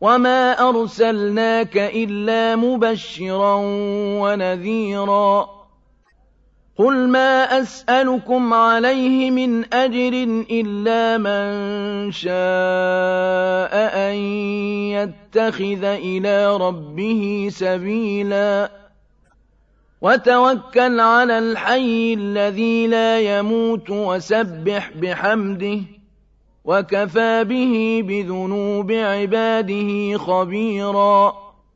وما أرسلناك إلا مبشرا ونذيرا قل ما أسألكم عليه من أجر إلا من شاء أن يتخذ إلى ربه سبيلا وتوكل على الحي الذي لا يموت وسبح بحمده وكفى به بذنوب عباده خبيرا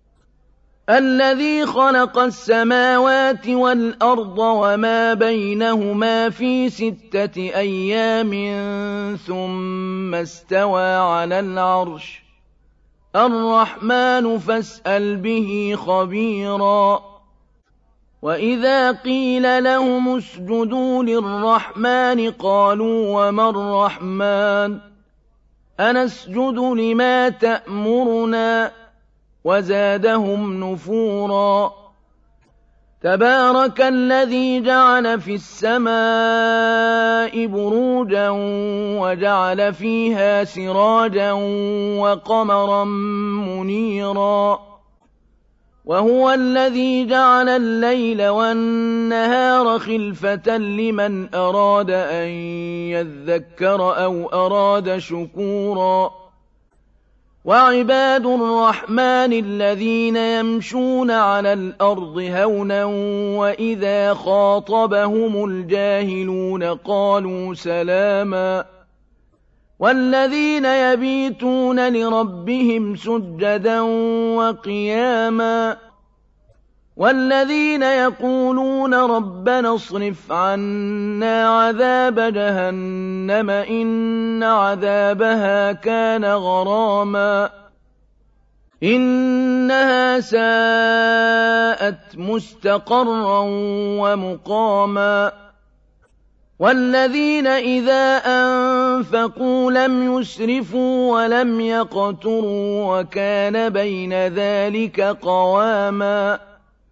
الذي خلق السماوات والأرض وما بينهما في 6 أيام ثم استوى على العرش الرحمن فاسأل به خبيرا وإذا قيل لهم اسجدوا للرحمن قالوا وما الرحمن أنسجد لما تأمرنا وزادهم نفورا تبارك الذي جعل في السماء بروجا وجعل فيها سراجا وقمرا منيرا وهو الذي جعل الليل والنهار خلفة لمن أراد أن يذكر أو أراد شكورا وعباد الرحمن الذين يمشون على الأرض هونا وإذا خاطبهم الجاهلون قالوا سلاما والذين يبيتون لربهم سجدا وقياما والذين يقولون ربنا اصرف عنا عذاب جهنم إن عذابها كان غراما إنها ساءت مستقرا ومقاما والذين إذا أنفقوا لم يسرفوا ولم يقتروا وكان بين ذلك قواما